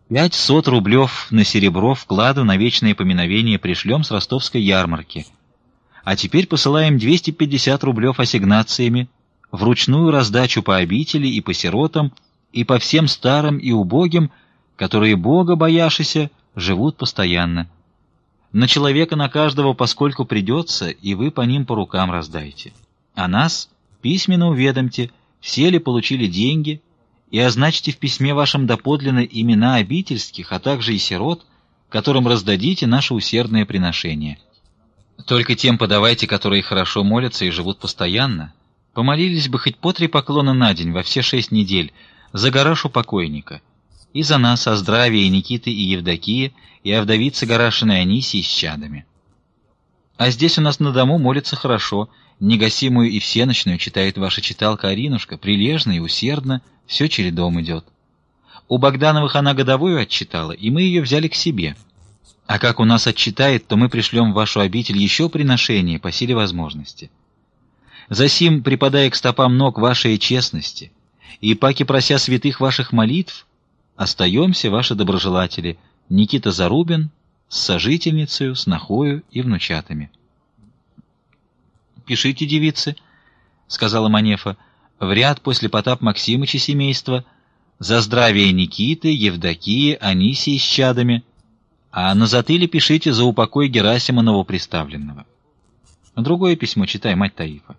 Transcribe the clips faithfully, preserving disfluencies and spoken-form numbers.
Пять сот рублев на серебро вкладу на вечное поминовение пришлем с ростовской ярмарки. А теперь посылаем двести пятьдесят рублев ассигнациями, вручную раздачу по обители и по сиротам, и по всем старым и убогим, которые Бога бояшися, живут постоянно. На человека на каждого поскольку придется, и вы по ним по рукам раздайте. А нас письменно уведомьте, все ли получили деньги, и означьте в письме вашем доподлинно имена обительских, а также и сирот, которым раздадите наше усердное приношение. Только тем подавайте, которые хорошо молятся и живут постоянно. Помолились бы хоть по три поклона на день во все шесть недель за Гарашу покойника, и за нас о здравии Никиты и Евдокии, и о вдовице Гарашиной Анисии с чадами. А здесь у нас на дому молится хорошо, негасимую и всеночную читает ваша читалка Аринушка, прилежно и усердно, все чередом идет. У Богдановых она годовую отчитала, и мы ее взяли к себе. А как у нас отчитает, то мы пришлем в вашу обитель еще приношение по силе возможности. Засим, припадая к стопам ног вашей честности, и паки прося святых ваших молитв, остаемся ваши доброжелатели Никита Зарубин с сожительницей, снохою и внучатами. «Пишите, девицы», — сказала Манефа, — «в ряд после Потап Максимыча семейства, за здравие Никиты, Евдокии, Анисии с чадами, а на затыле пишите за упокой Герасима новоприставленного». Другое письмо читай, мать Таифа.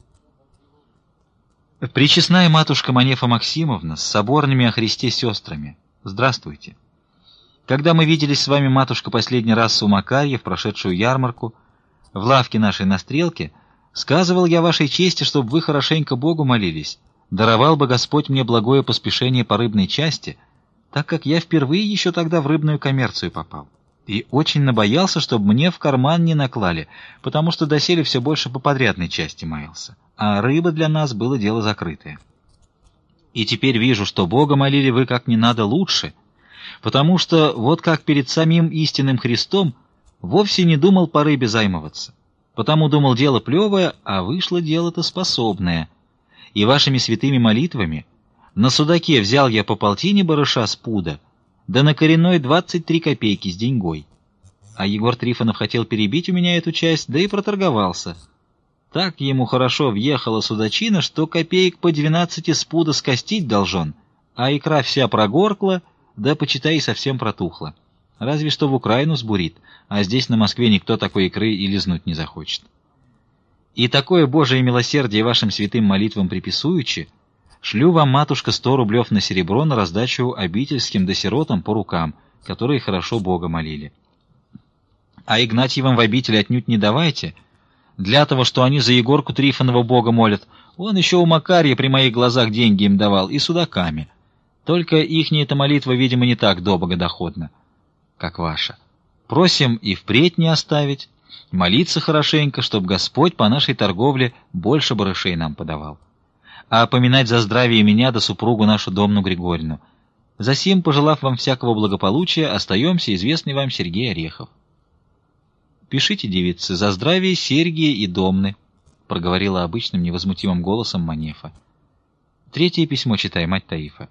«Пречестная матушка Манефа Максимовна с соборными о Христе сестрами, здравствуйте. Когда мы виделись с вами, матушка, последний раз у Макарья в прошедшую ярмарку, в лавке нашей на Стрелке, сказывал я вашей чести, чтобы вы хорошенько Богу молились, даровал бы Господь мне благое поспешение по рыбной части, так как я впервые еще тогда в рыбную коммерцию попал, и очень набоялся, чтобы мне в карман не наклали, потому что доселе все больше по подрядной части маялся, а рыба для нас было дело закрытое. И теперь вижу, что Бога молили вы как не надо лучше, потому что вот как перед самим истинным Христом вовсе не думал по рыбе займываться, потому думал дело плевое, а вышло дело-то способное. И вашими святыми молитвами на судаке взял я по полтине барыша с пуда, да на коренной двадцать три копейки с деньгой. А Егор Трифонов хотел перебить у меня эту часть, да и проторговался. Так ему хорошо въехала судачина, что копеек по двенадцати с пуда скостить должен, а икра вся прогоркла, да, почитай, и совсем протухла. Разве что в Украину сбурит, а здесь на Москве никто такой икры и лизнуть не захочет. И такое Божие милосердие вашим святым молитвам приписуючи, шлю вам, матушка, сто рублев на серебро на раздачу обительским да сиротам по рукам, которые хорошо Бога молили. А Игнатьевым в обитель отнюдь не давайте, для того, что они за Егорку Трифонова Бога молят. Он еще у Макарья при моих глазах деньги им давал, и судаками. Только ихняя-то молитва, видимо, не так до богодоходна, как ваша. Просим и впредь не оставить, молиться хорошенько, чтоб Господь по нашей торговле больше барышей нам подавал. А поминать за здравие меня да супругу нашу Домну Григорьевну. Засим, пожелав вам всякого благополучия, остаемся известный вам Сергей Орехов. «Пишите, девицы, за здравие Сергия и Домны», — проговорила обычным невозмутимым голосом Манефа. «Третье письмо читай, мать Таифа».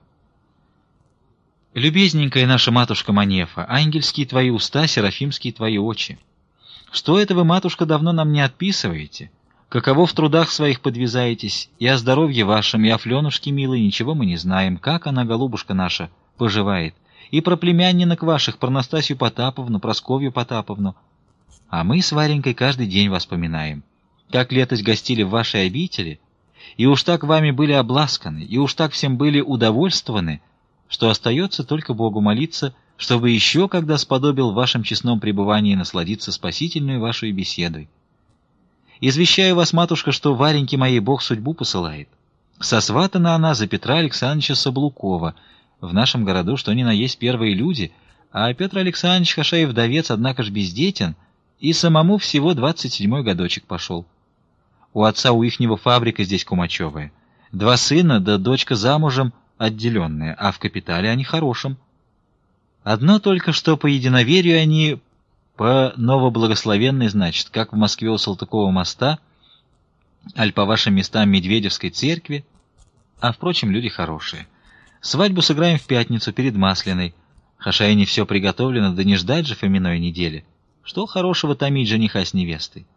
«Любезненькая наша матушка Манефа, ангельские твои уста, серафимские твои очи. Что это вы, матушка, давно нам не отписываете? Каково в трудах своих подвязаетесь? И о здоровье вашем, и о Фленушке милой ничего мы не знаем. Как она, голубушка наша, поживает? И про племяннинок ваших, про Настасью Потаповну, Просковью Потаповну. А мы с Варенькой каждый день вас поминаем. Как летось гостили в вашей обители, и уж так вами были обласканы, и уж так всем были удовольствованы, что остается только Богу молиться, чтобы еще, когда сподобил в вашем честном пребывании насладиться спасительной вашей беседой. Извещаю вас, матушка, что Вареньке моей Бог судьбу посылает. Сосватана она за Петра Александровича Соблукова, в нашем городу что ни на есть первые люди, а Петр Александрович, хаша и вдовец, однако ж бездетен, и самому всего двадцать седьмой годочек пошел. У отца у ихнего фабрика здесь кумачевая. Два сына, да дочка замужем отделенная, а в капитале они хорошим. Одно только, что по единоверию они по новоблагословенной, значит, как в Москве у Салтыкова моста, аль по вашим местам Медведевской церкви, а, впрочем, люди хорошие. Свадьбу сыграем в пятницу перед Масляной, Хашайне все приготовлено, да не ждать же Фоминой недели. Что хорошего томить жениха с невестой?